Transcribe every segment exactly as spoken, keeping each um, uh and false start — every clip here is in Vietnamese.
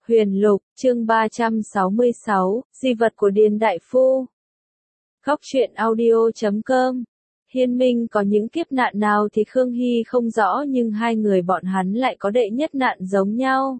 Huyền Lục, chương ba trăm sáu mươi sáu, Di vật của Điền Đại Phu. Góc truyện audio chấm com. Hiên Minh có những kiếp nạn nào thì Khương Hy không rõ, nhưng hai người bọn hắn lại có đệ nhất nạn giống nhau.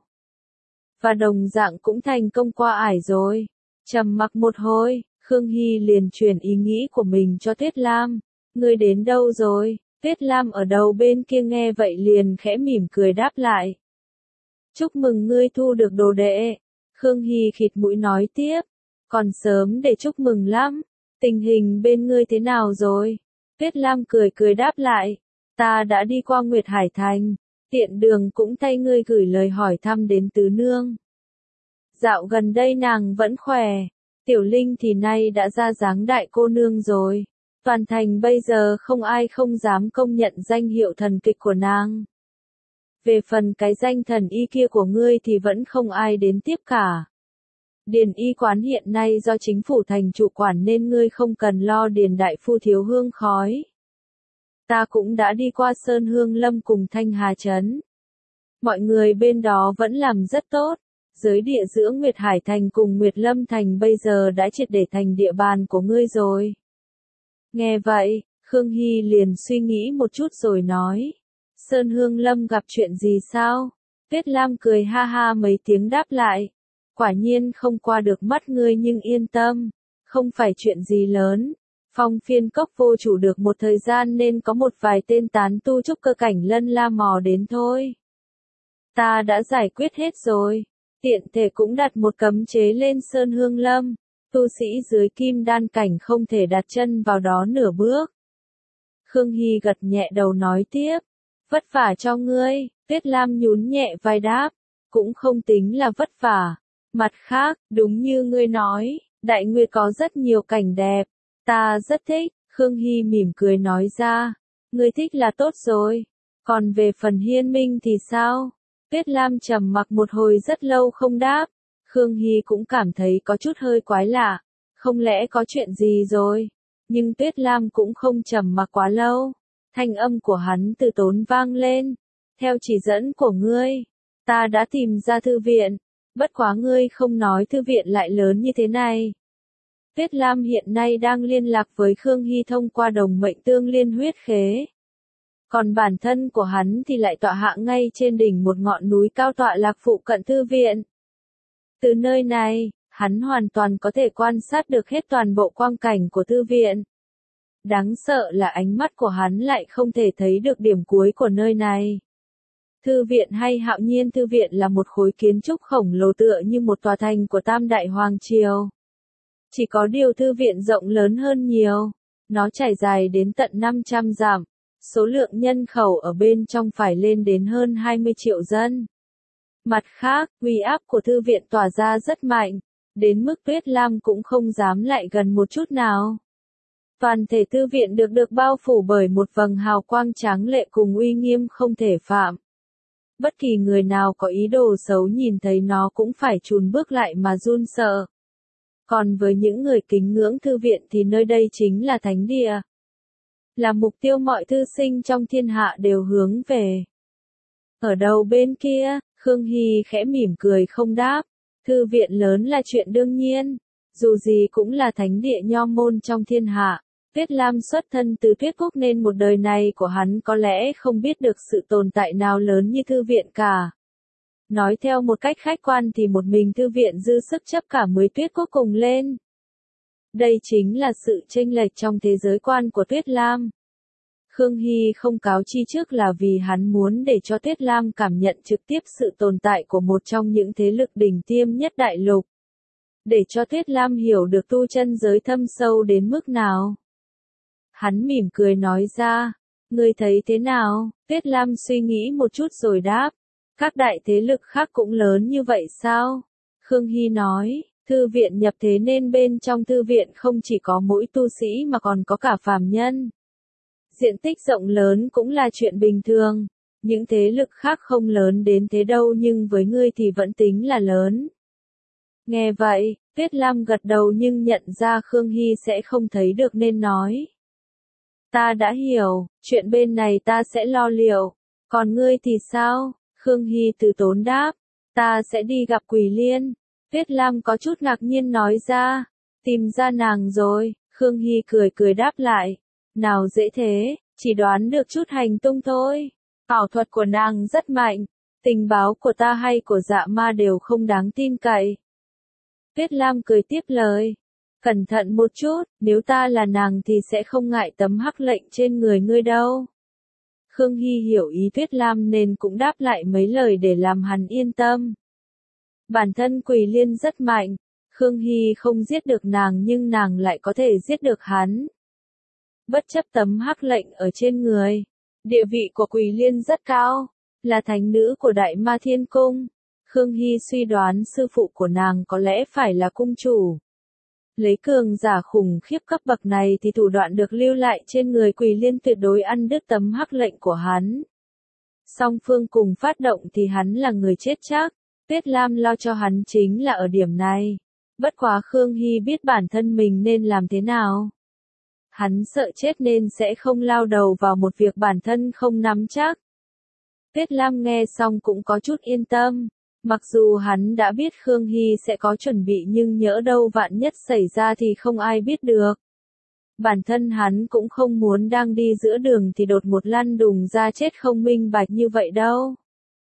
Và đồng dạng cũng thành công qua ải rồi. Trầm mặc một hồi, Khương Hy liền truyền ý nghĩ của mình cho Tuyết Lam. Ngươi đến đâu rồi? Tuyết Lam ở đầu bên kia nghe vậy liền khẽ mỉm cười đáp lại. Chúc mừng ngươi thu được đồ đệ. Khương Hy khịt mũi nói tiếp. Còn sớm để chúc mừng lắm. Tình hình bên ngươi thế nào rồi? Tuyết Lam cười cười đáp lại. Ta đã đi qua Nguyệt Hải Thành. Tiện đường cũng thay ngươi gửi lời hỏi thăm đến tứ nương. Dạo gần đây nàng vẫn khỏe. Tiểu Linh thì nay đã ra dáng đại cô nương rồi. Toàn thành bây giờ không ai không dám công nhận danh hiệu thần kịch của nàng. Về phần cái danh thần y kia của ngươi thì vẫn không ai đến tiếp cả. Điền y quán hiện nay do chính phủ thành chủ quản nên ngươi không cần lo Điền đại phu thiếu hương khói. Ta cũng đã đi qua Sơn Hương Lâm cùng Thanh Hà Trấn. Mọi người bên đó vẫn làm rất tốt. Giới địa giữa Nguyệt Hải Thành cùng Nguyệt Lâm Thành bây giờ đã triệt để thành địa bàn của ngươi rồi. Nghe vậy, Khương Hy liền suy nghĩ một chút rồi nói. Sơn Hương Lâm gặp chuyện gì sao? Tuyết Lam cười ha ha mấy tiếng đáp lại. Quả nhiên không qua được mắt ngươi, nhưng yên tâm. Không phải chuyện gì lớn. Phong Phiên Cốc vô chủ được một thời gian nên có một vài tên tán tu trúc cơ cảnh lân la mò đến thôi. Ta đã giải quyết hết rồi. Tiện thể cũng đặt một cấm chế lên Sơn Hương Lâm. Tu sĩ dưới kim đan cảnh không thể đặt chân vào đó nửa bước. Khương Hy gật nhẹ đầu nói tiếp. Vất vả cho ngươi. Tuyết Lam nhún nhẹ vai đáp. Cũng không tính là vất vả. Mặt khác, đúng như ngươi nói, Đại Nguyệt có rất nhiều cảnh đẹp. Ta rất thích. Khương Hy mỉm cười nói ra. Ngươi thích là tốt rồi. Còn về phần Hiên Minh thì sao? Tuyết Lam trầm mặc một hồi rất lâu không đáp. Khương Hy cũng cảm thấy có chút hơi quái lạ. Không lẽ có chuyện gì rồi? Nhưng Tuyết Lam cũng không trầm mặc quá lâu. Thanh âm của hắn từ tốn vang lên. Theo chỉ dẫn của ngươi, ta đã tìm ra thư viện. Bất quá ngươi không nói thư viện lại lớn như thế này. Tuyết Lam hiện nay đang liên lạc với Khương Hy thông qua đồng mệnh tương liên huyết khế. Còn bản thân của hắn thì lại tọa hạ ngay trên đỉnh một ngọn núi cao tọa lạc phụ cận thư viện. Từ nơi này, hắn hoàn toàn có thể quan sát được hết toàn bộ quang cảnh của thư viện. Đáng sợ là ánh mắt của hắn lại không thể thấy được điểm cuối của nơi này. Thư viện hay Hạo Nhiên Thư viện là một khối kiến trúc khổng lồ tựa như một tòa thành của Tam Đại Hoàng Triều. Chỉ có điều thư viện rộng lớn hơn nhiều. Nó trải dài đến tận năm trăm dặm. Số lượng nhân khẩu ở bên trong phải lên đến hơn hai mươi triệu dân. Mặt khác, uy áp của thư viện tỏa ra rất mạnh. Đến mức Tuyết Lam cũng không dám lại gần một chút nào. Toàn thể thư viện được được bao phủ bởi một vầng hào quang tráng lệ cùng uy nghiêm không thể phạm. Bất kỳ người nào có ý đồ xấu nhìn thấy nó cũng phải chùn bước lại mà run sợ. Còn với những người kính ngưỡng thư viện thì nơi đây chính là thánh địa. Là mục tiêu mọi thư sinh trong thiên hạ đều hướng về. Ở đầu bên kia, Khương Hy khẽ mỉm cười không đáp. Thư viện lớn là chuyện đương nhiên. Dù gì cũng là thánh địa nho môn trong thiên hạ. Tuyết Lam xuất thân từ Tuyết Quốc nên một đời này của hắn có lẽ không biết được sự tồn tại nào lớn như thư viện cả. Nói theo một cách khách quan thì một mình thư viện dư sức chấp cả mười Tuyết Quốc cùng lên. Đây chính là sự chênh lệch trong thế giới quan của Tuyết Lam. Khương Hy không cáo chi trước là vì hắn muốn để cho Tuyết Lam cảm nhận trực tiếp sự tồn tại của một trong những thế lực đỉnh tiêm nhất đại lục. Để cho Tuyết Lam hiểu được tu chân giới thâm sâu đến mức nào. Hắn mỉm cười nói ra. Ngươi thấy thế nào? Tuyết Lam suy nghĩ một chút rồi đáp. Các đại thế lực khác cũng lớn như vậy sao? Khương Hy nói. Thư viện nhập thế nên bên trong thư viện không chỉ có mỗi tu sĩ mà còn có cả phàm nhân. Diện tích rộng lớn cũng là chuyện bình thường. Những thế lực khác không lớn đến thế đâu, nhưng với ngươi thì vẫn tính là lớn. Nghe vậy, Tuyết Lam gật đầu nhưng nhận ra Khương Hy sẽ không thấy được nên nói. Ta đã hiểu, chuyện bên này ta sẽ lo liệu. Còn ngươi thì sao? Khương Hy từ tốn đáp. Ta sẽ đi gặp Quỷ Liên. Tuyết Lam có chút ngạc nhiên nói ra. Tìm ra nàng rồi, Khương Hy cười cười đáp lại. Nào dễ thế, chỉ đoán được chút hành tung thôi. Ảo thuật của nàng rất mạnh, tình báo của ta hay của Dạ Ma đều không đáng tin cậy. Tuyết Lam cười tiếp lời. Cẩn thận một chút, nếu ta là nàng thì sẽ không ngại tấm hắc lệnh trên người ngươi đâu. Khương Hy hiểu ý Tuyết Lam nên cũng đáp lại mấy lời để làm hắn yên tâm. Bản thân Quỷ Liên rất mạnh, Khương Hy không giết được nàng nhưng nàng lại có thể giết được hắn. Bất chấp tấm hắc lệnh ở trên người, địa vị của Quỷ Liên rất cao, là thánh nữ của Đại Ma Thiên Cung. Khương Hy suy đoán sư phụ của nàng có lẽ phải là cung chủ. Lấy cường giả khủng khiếp cấp bậc này thì thủ đoạn được lưu lại trên người Quỷ Liên tuyệt đối ăn đứt tấm hắc lệnh của hắn. Song phương cùng phát động thì hắn là người chết chắc. Tuyết Lam lo cho hắn chính là ở điểm này. Bất quá Khương Hy biết bản thân mình nên làm thế nào. Hắn sợ chết nên sẽ không lao đầu vào một việc bản thân không nắm chắc. Tuyết Lam nghe xong cũng có chút yên tâm. Mặc dù hắn đã biết Khương Hy sẽ có chuẩn bị nhưng nhỡ đâu vạn nhất xảy ra thì không ai biết được. Bản thân hắn cũng không muốn đang đi giữa đường thì đột một lăn đùng ra chết không minh bạch như vậy đâu.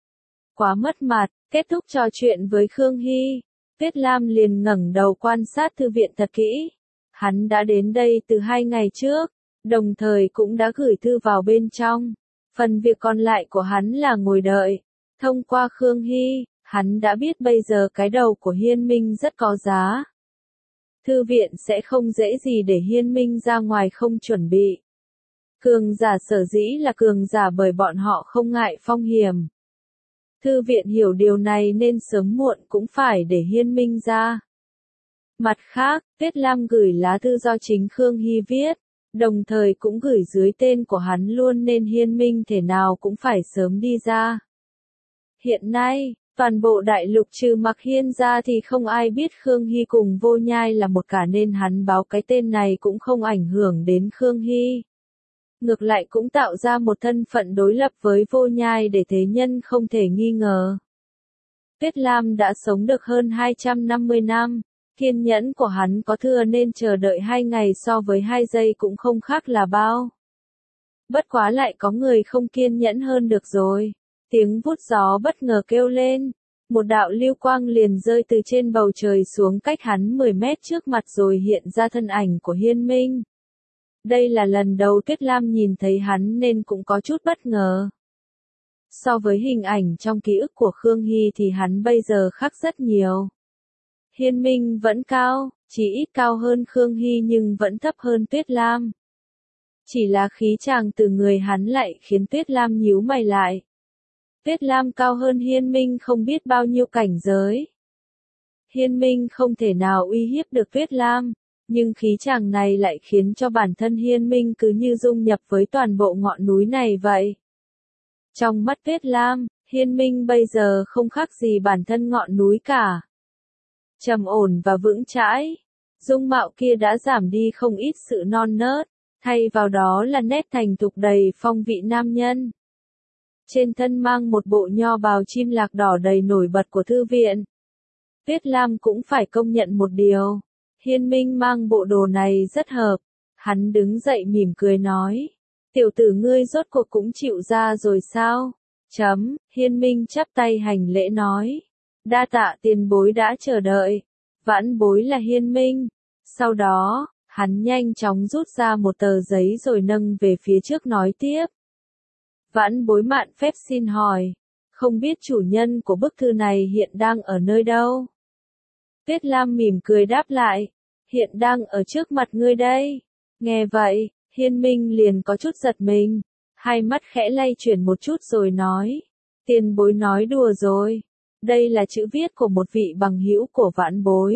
Quá mất mặt, kết thúc trò chuyện với Khương Hy. Tuyết Lam liền ngẩng đầu quan sát thư viện thật kỹ. Hắn đã đến đây từ hai ngày trước, đồng thời cũng đã gửi thư vào bên trong. Phần việc còn lại của hắn là ngồi đợi. Thông qua Khương Hy, hắn đã biết bây giờ cái đầu của Hiên Minh rất có giá. Thư viện sẽ không dễ gì để Hiên Minh ra ngoài không chuẩn bị. Cường giả sở dĩ là cường giả bởi bọn họ không ngại phong hiểm. Thư viện hiểu điều này nên sớm muộn cũng phải để Hiên Minh ra. Mặt khác, Tuyết Lam gửi lá thư do chính Khương Hy viết, đồng thời cũng gửi dưới tên của hắn luôn nên Hiên Minh thể nào cũng phải sớm đi ra. Hiện nay, toàn bộ đại lục trừ Mặc Hiên ra thì không ai biết Khương Hy cùng Vô Nhai là một cả nên hắn báo cái tên này cũng không ảnh hưởng đến Khương Hy. Ngược lại cũng tạo ra một thân phận đối lập với Vô Nhai để thế nhân không thể nghi ngờ. Tuyết Lam đã sống được hơn hai trăm năm mươi năm, kiên nhẫn của hắn có thừa nên chờ đợi hai ngày so với hai giây cũng không khác là bao. Bất quá lại có người không kiên nhẫn hơn được rồi. Tiếng vút gió bất ngờ kêu lên, một đạo lưu quang liền rơi từ trên bầu trời xuống cách hắn mười mét trước mặt rồi hiện ra thân ảnh của Hiên Minh. Đây là lần đầu Tuyết Lam nhìn thấy hắn nên cũng có chút bất ngờ. So với hình ảnh trong ký ức của Khương Hy thì hắn bây giờ khác rất nhiều. Hiên Minh vẫn cao, chỉ ít cao hơn Khương Hy nhưng vẫn thấp hơn Tuyết Lam. Chỉ là khí chàng từ người hắn lại khiến Tuyết Lam nhíu mày lại. Tuyết Lam cao hơn Hiên Minh không biết bao nhiêu cảnh giới. Hiên Minh không thể nào uy hiếp được Tuyết Lam, nhưng khí chàng này lại khiến cho bản thân Hiên Minh cứ như dung nhập với toàn bộ ngọn núi này vậy. Trong mắt Tuyết Lam, Hiên Minh bây giờ không khác gì bản thân ngọn núi cả. Trầm ổn và vững chãi, dung mạo kia đã giảm đi không ít sự non nớt, thay vào đó là nét thành thục đầy phong vị nam nhân. Trên thân mang một bộ nho bào chim lạc đỏ đầy nổi bật của thư viện. Tuyết Lam cũng phải công nhận một điều, Hiên Minh mang bộ đồ này rất hợp. Hắn đứng dậy mỉm cười nói, tiểu tử ngươi rốt cuộc cũng chịu ra rồi sao? Chấm, Hiên Minh chắp tay hành lễ nói, đa tạ tiền bối đã chờ đợi. Vãn bối là Hiên Minh. Sau đó, hắn nhanh chóng rút ra một tờ giấy rồi nâng về phía trước nói tiếp. Vãn bối mạn phép xin hỏi, không biết chủ nhân của bức thư này hiện đang ở nơi đâu? Tuyết Lam mỉm cười đáp lại, hiện đang ở trước mặt ngươi đây. Nghe vậy, Hiên Minh liền có chút giật mình, hai mắt khẽ lay chuyển một chút rồi nói, tiền bối nói đùa rồi, đây là chữ viết của một vị bằng hữu của vãn bối.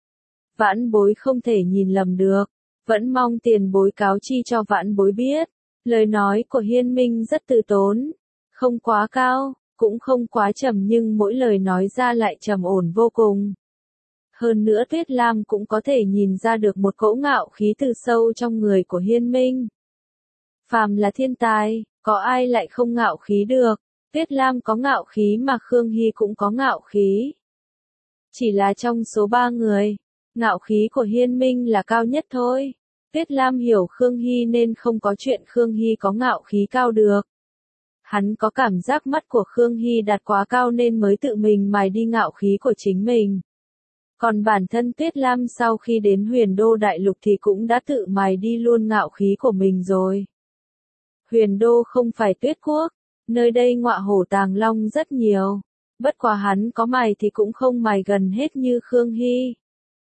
Vãn bối không thể nhìn lầm được, vẫn mong tiền bối cáo chi cho vãn bối biết. Lời nói của Hiên Minh rất từ tốn, không quá cao, cũng không quá trầm nhưng mỗi lời nói ra lại trầm ổn vô cùng. Hơn nữa Tuyết Lam cũng có thể nhìn ra được một cỗ ngạo khí từ sâu trong người của Hiên Minh. Phàm là thiên tài, có ai lại không ngạo khí được, Tuyết Lam có ngạo khí mà Khương Hy cũng có ngạo khí. Chỉ là trong số ba người, ngạo khí của Hiên Minh là cao nhất thôi. Tuyết Lam hiểu Khương Hy nên không có chuyện Khương Hy có ngạo khí cao được. Hắn có cảm giác mắt của Khương Hy đặt quá cao nên mới tự mình mài đi ngạo khí của chính mình. Còn bản thân Tuyết Lam sau khi đến Huyền Đô Đại Lục thì cũng đã tự mài đi luôn ngạo khí của mình rồi. Huyền Đô không phải Tuyết Quốc, nơi đây ngọa hổ tàng long rất nhiều. Bất quá hắn có mài thì cũng không mài gần hết như Khương Hy.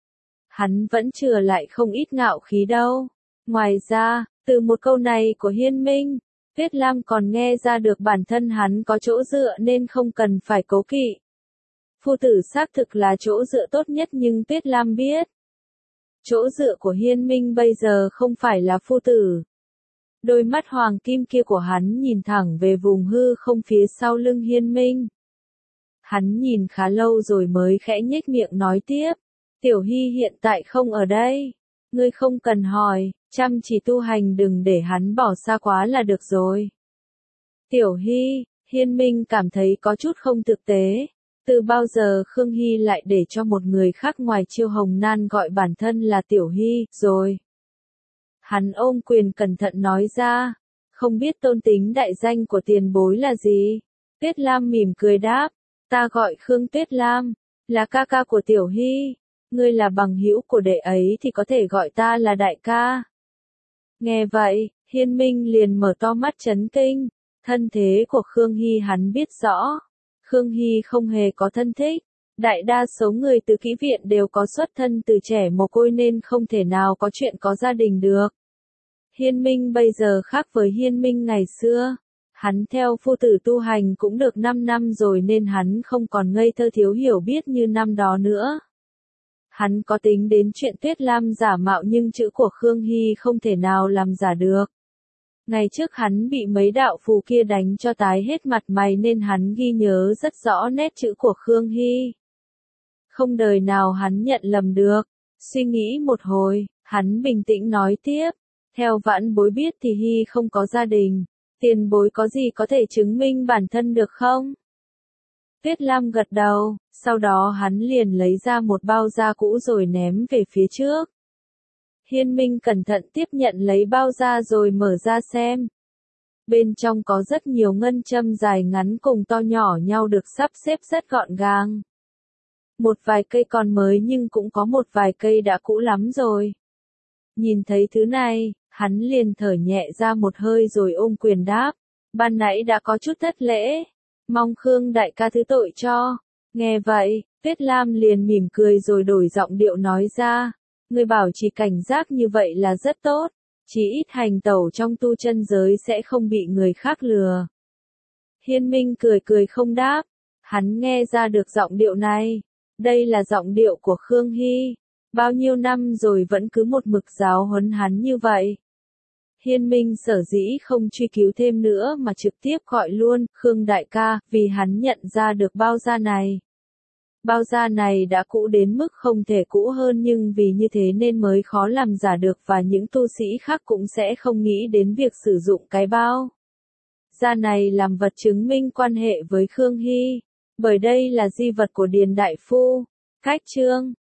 Hắn vẫn chừa lại không ít ngạo khí đâu. Ngoài ra, từ một câu này của Hiên Minh, Tuyết Lam còn nghe ra được bản thân hắn có chỗ dựa nên không cần phải cố kỵ. Phu tử xác thực là chỗ dựa tốt nhất nhưng Tuyết Lam biết. Chỗ dựa của Hiên Minh bây giờ không phải là phu tử. Đôi mắt hoàng kim kia của hắn nhìn thẳng về vùng hư không phía sau lưng Hiên Minh. Hắn nhìn khá lâu rồi mới khẽ nhếch miệng nói tiếp. Tiểu Hy hiện tại không ở đây. Ngươi không cần hỏi, chăm chỉ tu hành đừng để hắn bỏ xa quá là được rồi. Tiểu Hy, Hiên Minh cảm thấy có chút không thực tế. Từ bao giờ Khương Hy lại để cho một người khác ngoài Chiêu Hồng Nan gọi bản thân là Tiểu Hy, rồi. Hắn ôm quyền cẩn thận nói ra, không biết tôn tính đại danh của tiền bối là gì? Tuyết Lam mỉm cười đáp, ta gọi Khương Tuyết Lam, là ca ca của Tiểu Hy. Ngươi là bằng hữu của đệ ấy thì có thể gọi ta là đại ca. Nghe vậy, Hiên Minh liền mở to mắt chấn kinh, thân thế của Khương Hy hắn biết rõ. Khương Hy không hề có thân thích, đại đa số người từ kỹ viện đều có xuất thân từ trẻ mồ côi nên không thể nào có chuyện có gia đình được. Hiên Minh bây giờ khác với Hiên Minh ngày xưa. Hắn theo phu tử tu hành cũng được năm năm rồi nên hắn không còn ngây thơ thiếu hiểu biết như năm đó nữa. Hắn có tính đến chuyện Tuyết Lam giả mạo nhưng chữ của Khương Hy không thể nào làm giả được. Ngày trước hắn bị mấy đạo phù kia đánh cho tái hết mặt mày nên hắn ghi nhớ rất rõ nét chữ của Khương Hy. Không đời nào hắn nhận lầm được. Suy nghĩ một hồi, hắn bình tĩnh nói tiếp. Theo vãn bối biết thì Hy không có gia đình. Tiền bối có gì có thể chứng minh bản thân được không? Tuyết Lam gật đầu, sau đó hắn liền lấy ra một bao da cũ rồi ném về phía trước. Hiên Minh cẩn thận tiếp nhận lấy bao da rồi mở ra xem. Bên trong có rất nhiều ngân châm dài ngắn cùng to nhỏ nhau được sắp xếp rất gọn gàng. Một vài cây còn mới nhưng cũng có một vài cây đã cũ lắm rồi. Nhìn thấy thứ này, hắn liền thở nhẹ ra một hơi rồi ôm quyền đáp. Ban nãy đã có chút thất lễ. Mong Khương đại ca thứ tội cho. Nghe vậy, Tuyết Lam liền mỉm cười rồi đổi giọng điệu nói ra. Ngươi bảo chỉ cảnh giác như vậy là rất tốt. Chỉ ít hành tẩu trong tu chân giới sẽ không bị người khác lừa. Hiên Minh cười cười không đáp. Hắn nghe ra được giọng điệu này. Đây là giọng điệu của Khương Hy. Bao nhiêu năm rồi vẫn cứ một mực giáo huấn hắn như vậy. Hiên Minh sở dĩ không truy cứu thêm nữa mà trực tiếp gọi luôn Khương đại ca vì hắn nhận ra được bao da này. Bao da này đã cũ đến mức không thể cũ hơn nhưng vì như thế nên mới khó làm giả được và những tu sĩ khác cũng sẽ không nghĩ đến việc sử dụng cái bao da này làm vật chứng minh quan hệ với Khương Hy. Bởi đây là di vật của Điền Đại Phu. Cách chương